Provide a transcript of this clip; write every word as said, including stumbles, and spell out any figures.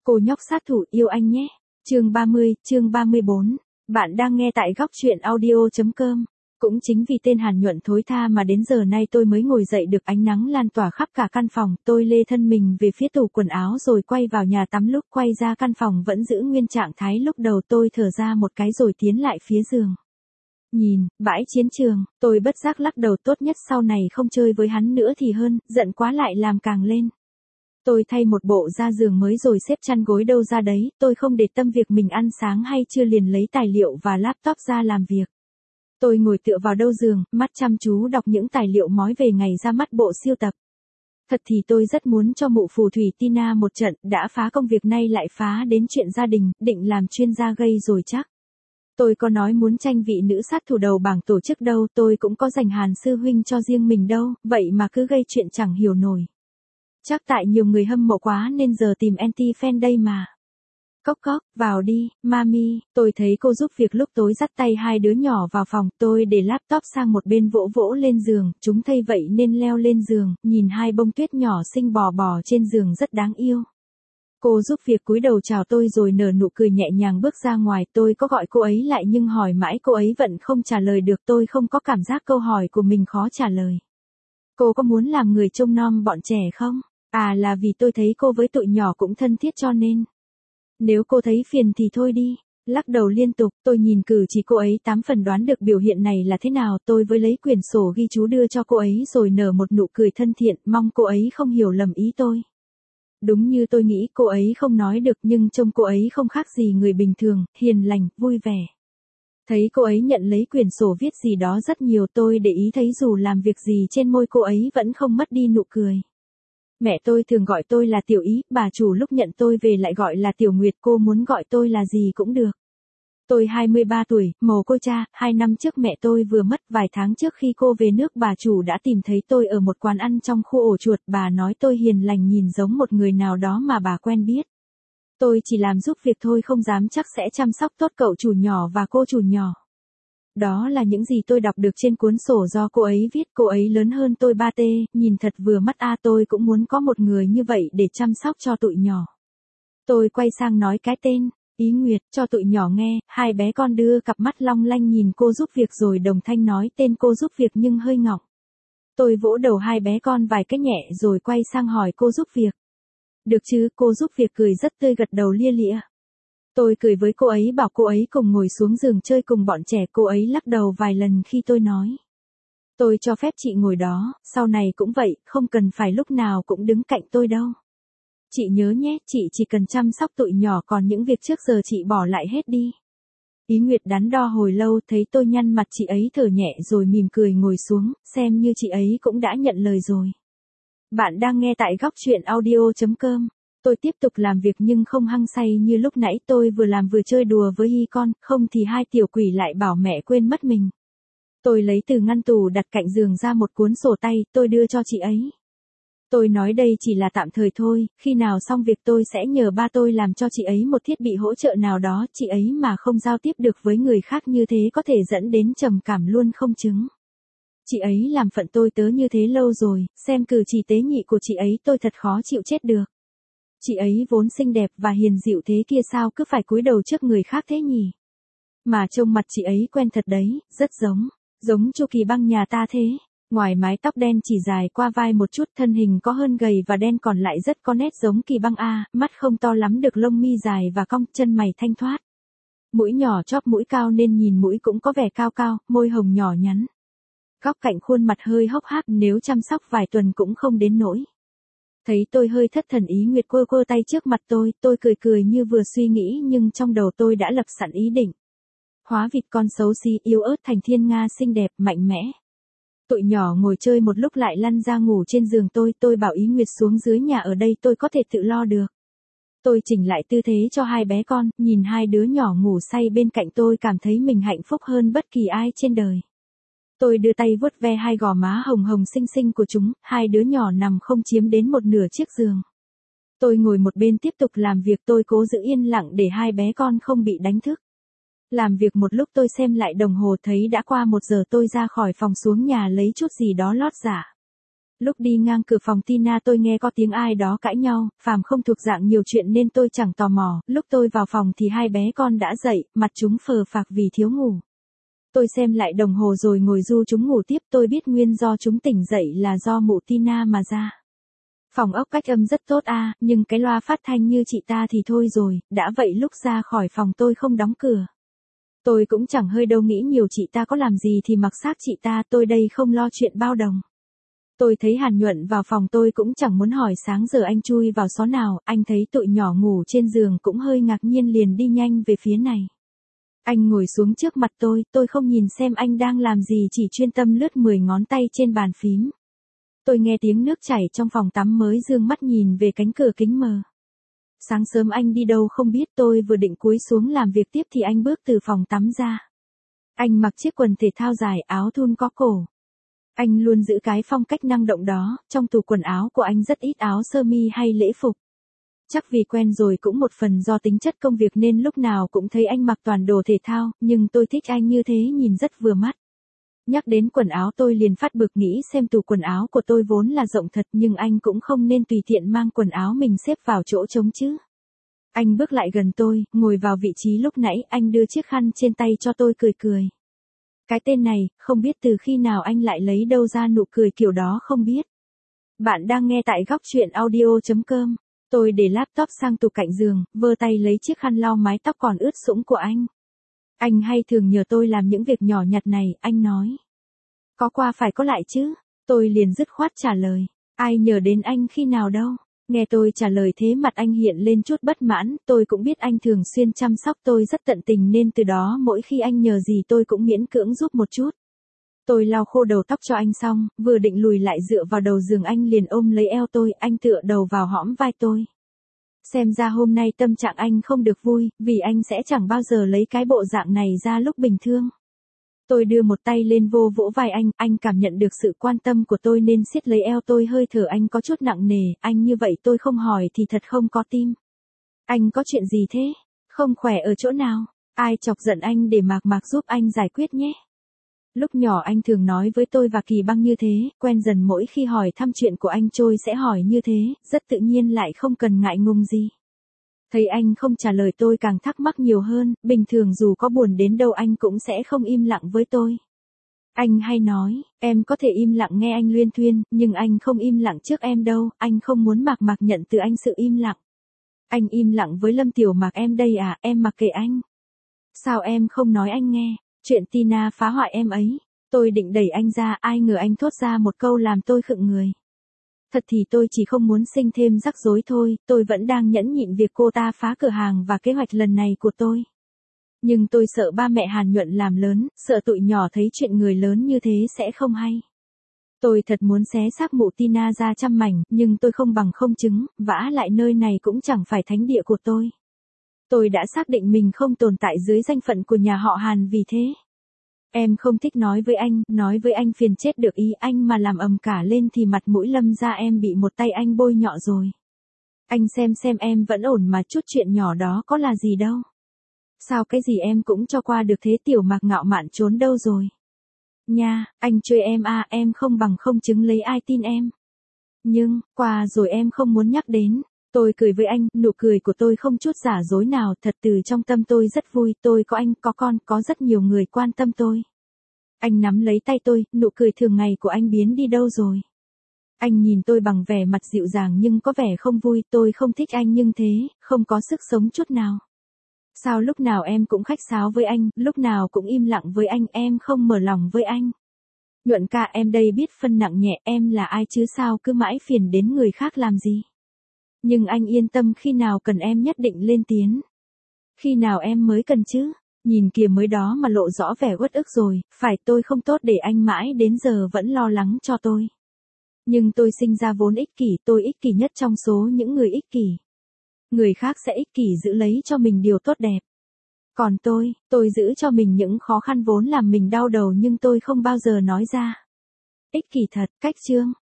Cô nhóc sát thủ yêu anh nhé. Chương ba mươi, chương ba mươi bốn. Bạn đang nghe tại góc truyện audio chấm com. Cũng chính vì tên Hàn Nhuận thối tha mà đến giờ nay tôi mới ngồi dậy được, ánh nắng lan tỏa khắp cả căn phòng. Tôi lê thân mình về phía tủ quần áo rồi quay vào nhà tắm, lúc quay ra căn phòng vẫn giữ nguyên trạng thái lúc đầu. Tôi thở ra một cái rồi tiến lại phía giường. Nhìn, bãi chiến trường, tôi bất giác lắc đầu, tốt nhất sau này không chơi với hắn nữa thì hơn, giận quá lại làm càng lên. Tôi thay một bộ ra giường mới rồi xếp chăn gối đâu ra đấy, tôi không để tâm việc mình ăn sáng hay chưa liền lấy tài liệu và laptop ra làm việc. Tôi ngồi tựa vào đầu giường, mắt chăm chú đọc những tài liệu mói về ngày ra mắt bộ siêu tập. Thật thì tôi rất muốn cho mụ phù thủy Tina một trận, đã phá công việc nay lại phá đến chuyện gia đình, định làm chuyên gia gây rồi chắc. Tôi có nói muốn tranh vị nữ sát thủ đầu bảng tổ chức đâu, tôi cũng có dành Hàn sư huynh cho riêng mình đâu, vậy mà cứ gây chuyện chẳng hiểu nổi. Chắc tại nhiều người hâm mộ quá nên giờ tìm anti-fan đây mà. Cốc cốc, vào đi, mami. Tôi thấy cô giúp việc lúc tối dắt tay hai đứa nhỏ vào phòng, tôi để laptop sang một bên vỗ vỗ lên giường, chúng thấy vậy nên leo lên giường, nhìn hai bông tuyết nhỏ xinh bò bò trên giường rất đáng yêu. Cô giúp việc cúi đầu chào tôi rồi nở nụ cười nhẹ nhàng bước ra ngoài. Tôi có gọi cô ấy lại nhưng hỏi mãi cô ấy vẫn không trả lời được, tôi không có cảm giác câu hỏi của mình khó trả lời. Cô có muốn làm người trông nom bọn trẻ không? À, là vì tôi thấy cô với tụi nhỏ cũng thân thiết cho nên. Nếu cô thấy phiền thì thôi đi. Lắc đầu liên tục, tôi nhìn cử chỉ cô ấy tám phần đoán được biểu hiện này là thế nào. Tôi với lấy quyển sổ ghi chú đưa cho cô ấy rồi nở một nụ cười thân thiện, mong cô ấy không hiểu lầm ý tôi. Đúng như tôi nghĩ, cô ấy không nói được nhưng trông cô ấy không khác gì người bình thường, hiền lành, vui vẻ. Thấy cô ấy nhận lấy quyển sổ viết gì đó rất nhiều, tôi để ý thấy dù làm việc gì trên môi cô ấy vẫn không mất đi nụ cười. Mẹ tôi thường gọi tôi là Tiểu Ý, bà chủ lúc nhận tôi về lại gọi là Tiểu Nguyệt, cô muốn gọi tôi là gì cũng được. Tôi hai mươi ba tuổi, mồ côi cha, hai năm trước mẹ tôi vừa mất, vài tháng trước khi cô về nước bà chủ đã tìm thấy tôi ở một quán ăn trong khu ổ chuột, bà nói tôi hiền lành nhìn giống một người nào đó mà bà quen biết. Tôi chỉ làm giúp việc thôi, không dám chắc sẽ chăm sóc tốt cậu chủ nhỏ và cô chủ nhỏ. Đó là những gì tôi đọc được trên cuốn sổ do cô ấy viết. Cô ấy lớn hơn tôi ba tê, nhìn thật vừa mắt a, tôi cũng muốn có một người như vậy để chăm sóc cho tụi nhỏ. Tôi quay sang nói cái tên, Ý Nguyệt, cho tụi nhỏ nghe, hai bé con đưa cặp mắt long lanh nhìn cô giúp việc rồi đồng thanh nói tên cô giúp việc nhưng hơi ngọng. Tôi vỗ đầu hai bé con vài cái nhẹ rồi quay sang hỏi cô giúp việc. Được chứ, cô giúp việc cười rất tươi gật đầu lia lịa. Tôi cười với cô ấy bảo cô ấy cùng ngồi xuống giường chơi cùng bọn trẻ, cô ấy lắc đầu vài lần khi tôi nói. Tôi cho phép chị ngồi đó, sau này cũng vậy, không cần phải lúc nào cũng đứng cạnh tôi đâu. Chị nhớ nhé, chị chỉ cần chăm sóc tụi nhỏ, còn những việc trước giờ chị bỏ lại hết đi. Ý Nguyệt đắn đo hồi lâu, thấy tôi nhăn mặt chị ấy thở nhẹ rồi mỉm cười ngồi xuống, xem như chị ấy cũng đã nhận lời rồi. Bạn đang nghe tại góc truyện audio chấm com. Tôi tiếp tục làm việc nhưng không hăng say như lúc nãy, tôi vừa làm vừa chơi đùa với Hi con, không thì hai tiểu quỷ lại bảo mẹ quên mất mình. Tôi lấy từ ngăn tủ đặt cạnh giường ra một cuốn sổ tay, tôi đưa cho chị ấy. Tôi nói đây chỉ là tạm thời thôi, khi nào xong việc tôi sẽ nhờ ba tôi làm cho chị ấy một thiết bị hỗ trợ nào đó, chị ấy mà không giao tiếp được với người khác như thế có thể dẫn đến trầm cảm luôn không chứng. Chị ấy làm phận tôi tớ như thế lâu rồi, xem cử chỉ tế nhị của chị ấy tôi thật khó chịu chết được. Chị ấy vốn xinh đẹp và hiền dịu thế kia sao cứ phải cúi đầu trước người khác thế nhỉ? Mà trông mặt chị ấy quen thật đấy, rất giống, giống Chu Kỳ Băng nhà ta thế. Ngoài mái tóc đen chỉ dài qua vai một chút, thân hình có hơn gầy và đen còn lại rất có nét giống Kỳ Băng a, mắt không to lắm được lông mi dài và cong, chân mày thanh thoát. Mũi nhỏ chóp mũi cao nên nhìn mũi cũng có vẻ cao cao, môi hồng nhỏ nhắn. Góc cạnh khuôn mặt hơi hốc hác, nếu chăm sóc vài tuần cũng không đến nỗi. Thấy tôi hơi thất thần, Ý Nguyệt quơ quơ tay trước mặt tôi, tôi cười cười như vừa suy nghĩ nhưng trong đầu tôi đã lập sẵn ý định. Hóa vịt con xấu xí, yếu ớt thành thiên nga xinh đẹp, mạnh mẽ. Tụi nhỏ ngồi chơi một lúc lại lăn ra ngủ trên giường tôi, tôi bảo Ý Nguyệt xuống dưới nhà ở đây tôi có thể tự lo được. Tôi chỉnh lại tư thế cho hai bé con, nhìn hai đứa nhỏ ngủ say bên cạnh tôi cảm thấy mình hạnh phúc hơn bất kỳ ai trên đời. Tôi đưa tay vuốt ve hai gò má hồng hồng xinh xinh của chúng, hai đứa nhỏ nằm không chiếm đến một nửa chiếc giường. Tôi ngồi một bên tiếp tục làm việc, tôi cố giữ yên lặng để hai bé con không bị đánh thức. Làm việc một lúc tôi xem lại đồng hồ thấy đã qua một giờ, tôi ra khỏi phòng xuống nhà lấy chút gì đó lót dạ. Lúc đi ngang cửa phòng Tina tôi nghe có tiếng ai đó cãi nhau, phàm không thuộc dạng nhiều chuyện nên tôi chẳng tò mò, lúc tôi vào phòng thì hai bé con đã dậy, mặt chúng phờ phạc vì thiếu ngủ. Tôi xem lại đồng hồ rồi ngồi ru chúng ngủ tiếp, tôi biết nguyên do chúng tỉnh dậy là do mụ Tina mà ra. Phòng ốc cách âm rất tốt à, nhưng cái loa phát thanh như chị ta thì thôi rồi, đã vậy lúc ra khỏi phòng tôi không đóng cửa. Tôi cũng chẳng hơi đâu nghĩ nhiều, chị ta có làm gì thì mặc xác chị ta, tôi đây không lo chuyện bao đồng. Tôi thấy Hàn Nhuận vào phòng tôi cũng chẳng muốn hỏi sáng giờ anh chui vào xó nào, anh thấy tụi nhỏ ngủ trên giường cũng hơi ngạc nhiên liền đi nhanh về phía này. Anh ngồi xuống trước mặt tôi, tôi không nhìn xem anh đang làm gì, chỉ chuyên tâm lướt mười ngón tay trên bàn phím. Tôi nghe tiếng nước chảy trong phòng tắm mới dương mắt nhìn về cánh cửa kính mờ. Sáng sớm anh đi đâu không biết, tôi vừa định cúi xuống làm việc tiếp thì anh bước từ phòng tắm ra. Anh mặc chiếc quần thể thao dài, áo thun có cổ. Anh luôn giữ cái phong cách năng động đó, trong tủ quần áo của anh rất ít áo sơ mi hay lễ phục. Chắc vì quen rồi, cũng một phần do tính chất công việc nên lúc nào cũng thấy anh mặc toàn đồ thể thao, nhưng tôi thích anh như thế, nhìn rất vừa mắt. Nhắc đến quần áo tôi liền phát bực, nghĩ xem tủ quần áo của tôi vốn là rộng thật nhưng anh cũng không nên tùy tiện mang quần áo mình xếp vào chỗ trống chứ. Anh bước lại gần tôi, ngồi vào vị trí lúc nãy, anh đưa chiếc khăn trên tay cho tôi cười cười. Cái tên này, không biết từ khi nào anh lại lấy đâu ra nụ cười kiểu đó không biết. Bạn đang nghe tại góc truyện audio chấm com. Tôi để laptop sang tủ cạnh giường, vơ tay lấy chiếc khăn lau mái tóc còn ướt sũng của anh. Anh hay thường nhờ tôi làm những việc nhỏ nhặt này, anh nói. Có qua phải có lại chứ. Tôi liền dứt khoát trả lời. Ai nhờ đến anh khi nào đâu. Nghe tôi trả lời thế mặt anh hiện lên chút bất mãn, tôi cũng biết anh thường xuyên chăm sóc tôi rất tận tình nên từ đó mỗi khi anh nhờ gì tôi cũng miễn cưỡng giúp một chút. Tôi lau khô đầu tóc cho anh xong, vừa định lùi lại dựa vào đầu giường anh liền ôm lấy eo tôi, anh tựa đầu vào hõm vai tôi. Xem ra hôm nay tâm trạng anh không được vui, vì anh sẽ chẳng bao giờ lấy cái bộ dạng này ra lúc bình thường. Tôi đưa một tay lên vô vỗ vai anh, anh cảm nhận được sự quan tâm của tôi nên siết lấy eo tôi, hơi thở anh có chút nặng nề, anh như vậy tôi không hỏi thì thật không có tim. Anh có chuyện gì thế? Không khỏe ở chỗ nào? Ai chọc giận anh để Mạc Mạc giúp anh giải quyết nhé. Lúc nhỏ anh thường nói với tôi và Kỳ Băng như thế, quen dần mỗi khi hỏi thăm chuyện của anh Trôi sẽ hỏi như thế, rất tự nhiên lại không cần ngại ngùng gì. Thấy anh không trả lời tôi càng thắc mắc nhiều hơn, bình thường dù có buồn đến đâu anh cũng sẽ không im lặng với tôi. Anh hay nói, em có thể im lặng nghe anh luyên thuyên, nhưng anh không im lặng trước em đâu, anh không muốn Mạc Mạc nhận từ anh sự im lặng. Anh im lặng với Lâm Tiểu Mạc em đây à, em mặc kệ anh. Sao em không nói anh nghe, chuyện Tina phá hoại em ấy. Tôi định đẩy anh ra, ai ngờ anh thốt ra một câu làm tôi khựng người. Thật thì tôi chỉ không muốn sinh thêm rắc rối thôi, tôi vẫn đang nhẫn nhịn việc cô ta phá cửa hàng và kế hoạch lần này của tôi. Nhưng tôi sợ ba mẹ Hàn Nhuận làm lớn, sợ tụi nhỏ thấy chuyện người lớn như thế sẽ không hay. Tôi thật muốn xé xác mụ Tina ra trăm mảnh, nhưng tôi không bằng không chứng, vả lại nơi này cũng chẳng phải thánh địa của tôi. Tôi đã xác định mình không tồn tại dưới danh phận của nhà họ Hàn vì thế. Em không thích nói với anh, nói với anh phiền chết được, ý anh mà làm ầm cả lên thì mặt mũi Lâm ra em bị một tay anh bôi nhọ rồi. Anh xem xem em vẫn ổn mà, chút chuyện nhỏ đó có là gì đâu. Sao cái gì em cũng cho qua được thế, Tiểu Mạc ngạo mạn trốn đâu rồi? Nha, anh chơi em à, em không bằng không chứng lấy ai tin em. Nhưng, qua rồi em không muốn nhắc đến. Tôi cười với anh, nụ cười của tôi không chút giả dối nào, thật từ trong tâm tôi rất vui, tôi có anh, có con, có rất nhiều người quan tâm tôi. Anh nắm lấy tay tôi, nụ cười thường ngày của anh biến đi đâu rồi? Anh nhìn tôi bằng vẻ mặt dịu dàng nhưng có vẻ không vui, tôi không thích anh nhưng thế, không có sức sống chút nào. Sao lúc nào em cũng khách sáo với anh, lúc nào cũng im lặng với anh, em không mở lòng với anh. Nhuận ca, em đây biết phân nặng nhẹ, em là ai chứ sao cứ mãi phiền đến người khác làm gì? Nhưng anh yên tâm, khi nào cần em nhất định lên tiếng. Khi nào em mới cần chứ? Nhìn kìa, mới đó mà lộ rõ vẻ uất ức rồi, phải tôi không tốt để anh mãi đến giờ vẫn lo lắng cho tôi. Nhưng tôi sinh ra vốn ích kỷ, tôi ích kỷ nhất trong số những người ích kỷ. Người khác sẽ ích kỷ giữ lấy cho mình điều tốt đẹp. Còn tôi, tôi giữ cho mình những khó khăn vốn làm mình đau đầu nhưng tôi không bao giờ nói ra. Ích kỷ thật, cách chương.